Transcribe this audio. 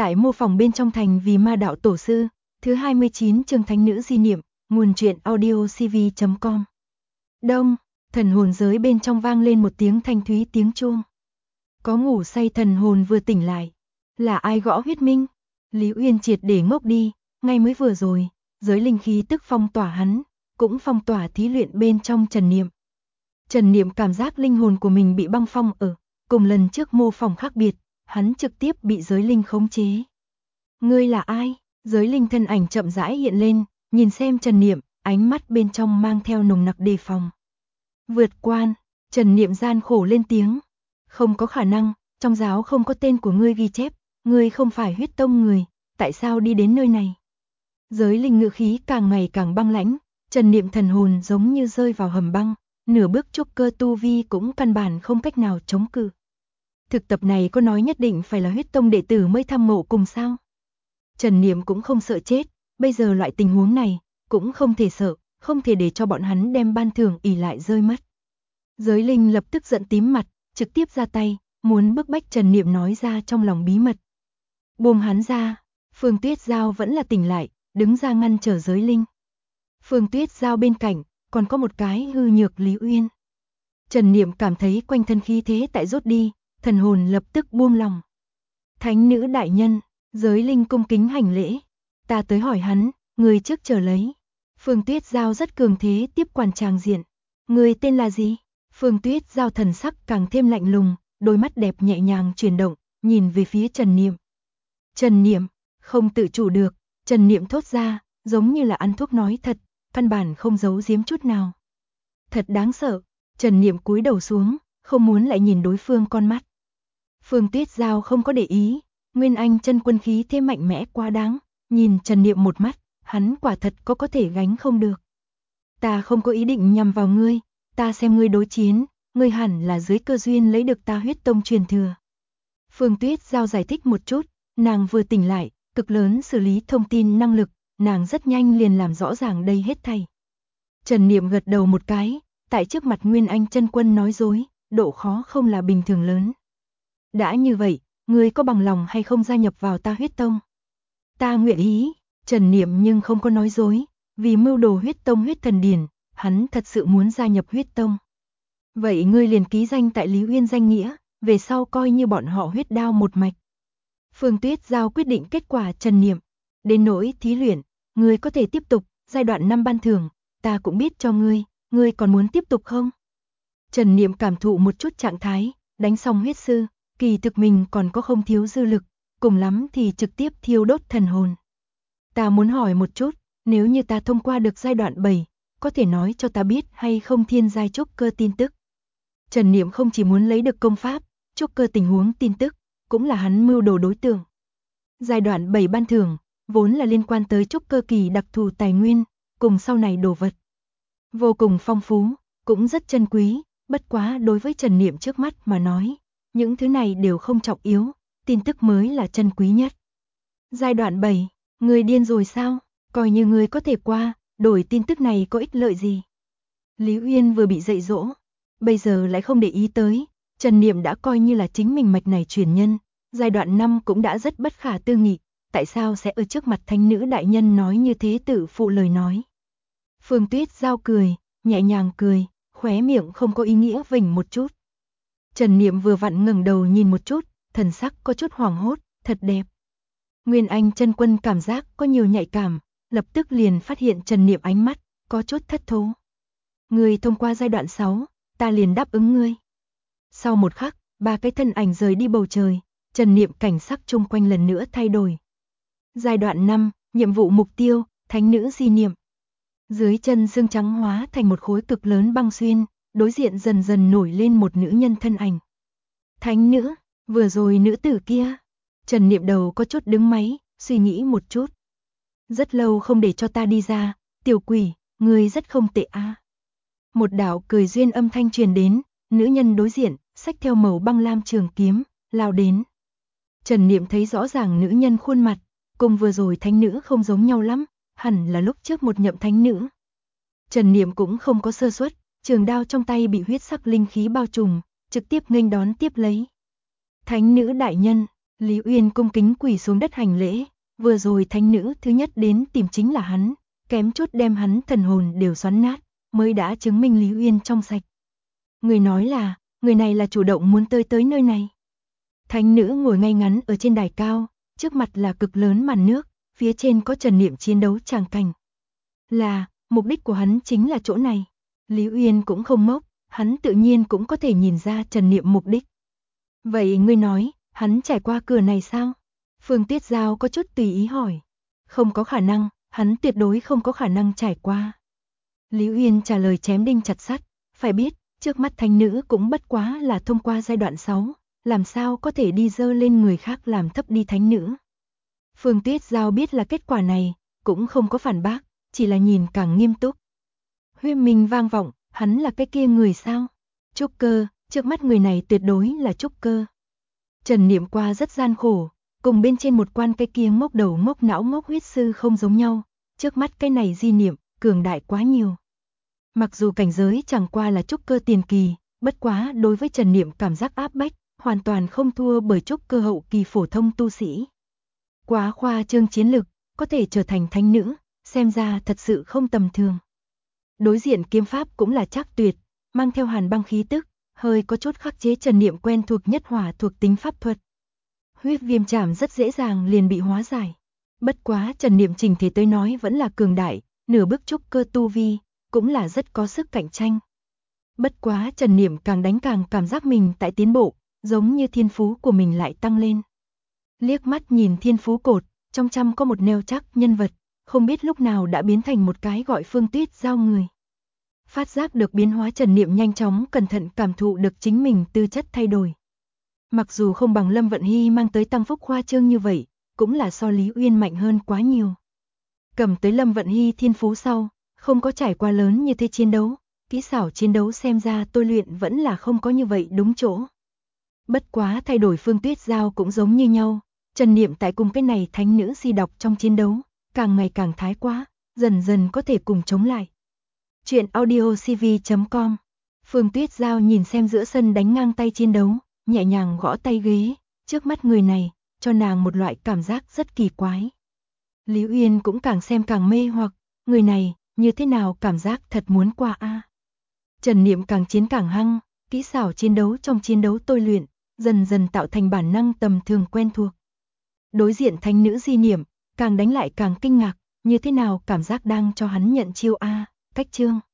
Tại mô phỏng bên trong thành vì ma đạo tổ sư, thứ 29 chương thánh nữ di niệm, nguồn truyện audio cv.com. Đông, thần hồn giới bên trong vang lên một tiếng thanh thúy tiếng chuông. Có ngủ say thần hồn vừa tỉnh lại. Là ai gõ huyết minh? Lý Uyên triệt để ngốc đi, ngay mới vừa rồi, giới linh khí tức phong tỏa hắn, cũng phong tỏa thí luyện bên trong Trần Niệm. Trần Niệm cảm giác linh hồn của mình bị băng phong ở, cùng lần trước mô phỏng khác biệt, hắn trực tiếp bị giới linh khống chế. Ngươi là ai? Giới linh thân ảnh chậm rãi hiện lên, nhìn xem Trần Niệm, ánh mắt bên trong mang theo nồng nặc đề phòng. Vượt quan, Trần Niệm gian khổ lên tiếng. Không có khả năng, trong giáo không có tên của ngươi ghi chép, ngươi không phải huyết tông người, tại sao đi đến nơi này? Giới linh ngữ khí càng ngày càng băng lãnh, Trần Niệm thần hồn giống như rơi vào hầm băng, nửa bước trúc cơ tu vi cũng căn bản không cách nào chống cự. Thực tập này có nói nhất định phải là huyết tông đệ tử mới tham ngộ cùng sao? Trần Niệm cũng không sợ chết, bây giờ loại tình huống này, cũng không thể sợ, không thể để cho bọn hắn đem ban thưởng ỉ lại rơi mất. Giới linh lập tức giận tím mặt, trực tiếp ra tay, muốn bức bách Trần Niệm nói ra trong lòng bí mật. Buông hắn ra, Phương Tuyết Giao vẫn là tỉnh lại, đứng ra ngăn trở giới linh. Phương Tuyết Giao bên cạnh, còn có một cái hư nhược Lý Uyên. Trần Niệm cảm thấy quanh thân khí thế tại rút đi, thần hồn lập tức buông lòng. Thánh nữ đại nhân, giới linh cung kính hành lễ. Ta tới hỏi hắn, người trước chờ lấy. Phương Tuyết Giao rất cường thế tiếp quản tràng diện. Người tên là gì? Phương Tuyết Giao thần sắc càng thêm lạnh lùng, đôi mắt đẹp nhẹ nhàng chuyển động, nhìn về phía Trần Niệm. Trần Niệm, không tự chủ được, Trần Niệm thốt ra, giống như là ăn thuốc nói thật, căn bản không giấu giếm chút nào. Thật đáng sợ, Trần Niệm cúi đầu xuống, không muốn lại nhìn đối phương con mắt. Phương Tuyết Giao không có để ý, Nguyên Anh chân quân khí thế mạnh mẽ quá đáng, nhìn Trần Niệm một mắt, hắn quả thật có thể gánh không được. Ta không có ý định nhằm vào ngươi, ta xem ngươi đối chiến, ngươi hẳn là dưới cơ duyên lấy được ta huyết tông truyền thừa. Phương Tuyết Giao giải thích một chút, nàng vừa tỉnh lại, cực lớn xử lý thông tin năng lực, nàng rất nhanh liền làm rõ ràng đây hết thảy. Trần Niệm gật đầu một cái, tại trước mặt Nguyên Anh chân quân nói dối, độ khó không là bình thường lớn. Đã như vậy, ngươi có bằng lòng hay không gia nhập vào ta huyết tông? Ta nguyện ý, Trần Niệm nhưng không có nói dối, vì mưu đồ huyết tông huyết thần điển, hắn thật sự muốn gia nhập huyết tông. Vậy ngươi liền ký danh tại Lý Uyên danh nghĩa, về sau coi như bọn họ huyết đao một mạch. Phương Tuyết Giao quyết định kết quả Trần Niệm. Đến nỗi thí luyện, ngươi có thể tiếp tục, giai đoạn 5 ban thưởng, ta cũng biết cho ngươi còn muốn tiếp tục không? Trần Niệm cảm thụ một chút trạng thái, đánh xong huyết sư, kỳ thực mình còn có không thiếu dư lực, cùng lắm thì trực tiếp thiêu đốt thần hồn. Ta muốn hỏi một chút, nếu như ta thông qua được giai đoạn 7, có thể nói cho ta biết hay không thiên giai trúc cơ tin tức? Trần Niệm không chỉ muốn lấy được công pháp, trúc cơ tình huống tin tức, cũng là hắn mưu đồ đối tượng. Giai đoạn 7 ban thưởng, vốn là liên quan tới trúc cơ kỳ đặc thù tài nguyên, cùng sau này đồ vật. Vô cùng phong phú, cũng rất chân quý, bất quá đối với Trần Niệm trước mắt mà nói, những thứ này đều không trọng yếu, tin tức mới là chân quý nhất. Giai đoạn 7, ngươi điên rồi sao? Coi như ngươi có thể qua, đổi tin tức này có ích lợi gì? Lý Uyên vừa bị dạy dỗ, bây giờ lại không để ý tới, Trần Niệm đã coi như là chính mình mạch này truyền nhân, giai đoạn 5 cũng đã rất bất khả tư nghị, tại sao sẽ ở trước mặt thánh nữ đại nhân nói như thế tự phụ lời nói? Phương Tuyết Giao cười, nhẹ nhàng cười, khóe miệng không có ý nghĩa vểnh một chút. Trần Niệm vừa vặn ngẩng đầu nhìn một chút, thần sắc có chút hoảng hốt, thật đẹp. Nguyên Anh chân quân cảm giác có nhiều nhạy cảm, lập tức liền phát hiện Trần Niệm ánh mắt có chút thất thố. Ngươi thông qua giai đoạn 6, ta liền đáp ứng ngươi. Sau một khắc, ba cái thân ảnh rời đi bầu trời, Trần Niệm cảnh sắc chung quanh lần nữa thay đổi. Giai đoạn 5, nhiệm vụ mục tiêu, thánh nữ di niệm. Dưới chân xương trắng hóa thành một khối cực lớn băng xuyên, đối diện dần dần nổi lên một nữ nhân thân ảnh. Thánh nữ, vừa rồi nữ tử kia. Trần Niệm đầu có chút đứng máy, suy nghĩ một chút. Rất lâu không để cho ta đi ra, tiểu quỷ, ngươi rất không tệ a. Một đạo cười duyên âm thanh truyền đến, nữ nhân đối diện, xách theo màu băng lam trường kiếm, lao đến. Trần Niệm thấy rõ ràng nữ nhân khuôn mặt, cùng vừa rồi thánh nữ không giống nhau lắm, hẳn là lúc trước một nhậm thánh nữ. Trần Niệm cũng không có sơ suất, trường đao trong tay bị huyết sắc linh khí bao trùm, trực tiếp nghênh đón tiếp lấy. Thánh nữ đại nhân, Lý Uyên cung kính quỳ xuống đất hành lễ, vừa rồi thánh nữ thứ nhất đến tìm chính là hắn, kém chút đem hắn thần hồn đều xoắn nát, mới đã chứng minh Lý Uyên trong sạch. Người nói là, người này là chủ động muốn tới nơi này. Thánh nữ ngồi ngay ngắn ở trên đài cao, trước mặt là cực lớn màn nước, phía trên có trần niệm chiến đấu tràng cảnh. Là, mục đích của hắn chính là chỗ này. Lý Uyên cũng không ngốc, hắn tự nhiên cũng có thể nhìn ra trần niệm mục đích. Vậy ngươi nói, hắn trải qua cửa này sao? Phương Tuyết Giao có chút tùy ý hỏi. Không có khả năng, hắn tuyệt đối không có khả năng trải qua. Lý Uyên trả lời chém đinh chặt sắt, phải biết, trước mắt thánh nữ cũng bất quá là thông qua giai đoạn 6, làm sao có thể đi dơ lên người khác làm thấp đi thánh nữ. Phương Tuyết Giao biết là kết quả này, cũng không có phản bác, chỉ là nhìn càng nghiêm túc. Huyết minh vang vọng, hắn là cái kia người sao? Trúc cơ, trước mắt người này tuyệt đối là trúc cơ. Trần Niệm qua rất gian khổ, cùng bên trên một quan cái kia ngốc đầu ngốc não ngốc huyết sư không giống nhau, trước mắt cái này di niệm, cường đại quá nhiều. Mặc dù cảnh giới chẳng qua là trúc cơ tiền kỳ, bất quá đối với Trần Niệm cảm giác áp bách, hoàn toàn không thua bởi trúc cơ hậu kỳ phổ thông tu sĩ. Quá khoa trương chiến lực, có thể trở thành thánh nữ, xem ra thật sự không tầm thường. Đối diện kiếm pháp cũng là trác tuyệt, mang theo hàn băng khí tức, hơi có chút khắc chế Trần Niệm quen thuộc nhất hỏa thuộc tính pháp thuật. Huyết viêm chảm rất dễ dàng liền bị hóa giải. Bất quá Trần Niệm trình thể tới nói vẫn là cường đại, nửa bước trúc cơ tu vi, cũng là rất có sức cạnh tranh. Bất quá Trần Niệm càng đánh càng cảm giác mình tại tiến bộ, giống như thiên phú của mình lại tăng lên. Liếc mắt nhìn thiên phú cột, trong trăm có một nêu chắc nhân vật, không biết lúc nào đã biến thành một cái gọi Phương Tuyết Giao người. Phát giác được biến hóa Trần Niệm nhanh chóng cẩn thận cảm thụ được chính mình tư chất thay đổi. Mặc dù không bằng Lâm Vận Hy mang tới tăng phúc khoa trương như vậy, cũng là so Lý Uyên mạnh hơn quá nhiều. Cầm tới Lâm Vận Hy thiên phú sau, không có trải qua lớn như thế chiến đấu, kỹ xảo chiến đấu xem ra tôi luyện vẫn là không có như vậy đúng chỗ. Bất quá thay đổi Phương Tuyết Giao cũng giống như nhau, Trần Niệm tại cùng cái này thánh nữ di đọc trong chiến đấu, càng ngày càng thái quá, dần dần có thể cùng chống lại. Chuyện audiocv.com. Phương Tuyết Giao nhìn xem giữa sân đánh ngang tay chiến đấu, nhẹ nhàng gõ tay ghế, trước mắt người này, cho nàng một loại cảm giác rất kỳ quái. Lý Uyên cũng càng xem càng mê hoặc, người này, như thế nào cảm giác thật muốn qua a. Trần Niệm càng chiến càng hăng, kỹ xảo chiến đấu trong chiến đấu tôi luyện, dần dần tạo thành bản năng tầm thường quen thuộc. Đối diện thánh nữ di niệm, càng đánh lại càng kinh ngạc, như thế nào cảm giác đang cho hắn nhận chiêu a, cách chương.